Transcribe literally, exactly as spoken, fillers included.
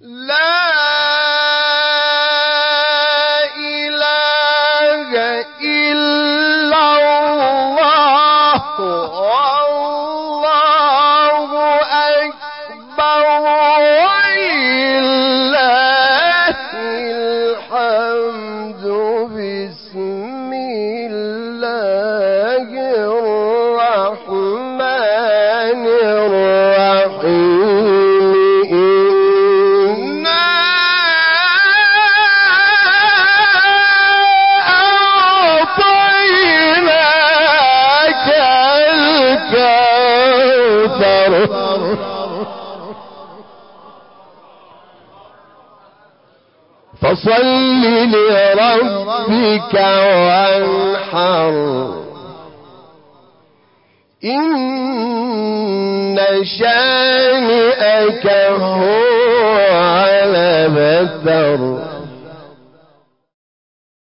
لا إله إلا الله والله أكبر ولله الحمد بسم الله الرحمن الرحيم فصل لربك وانحر إن شانئك هو الأبتر.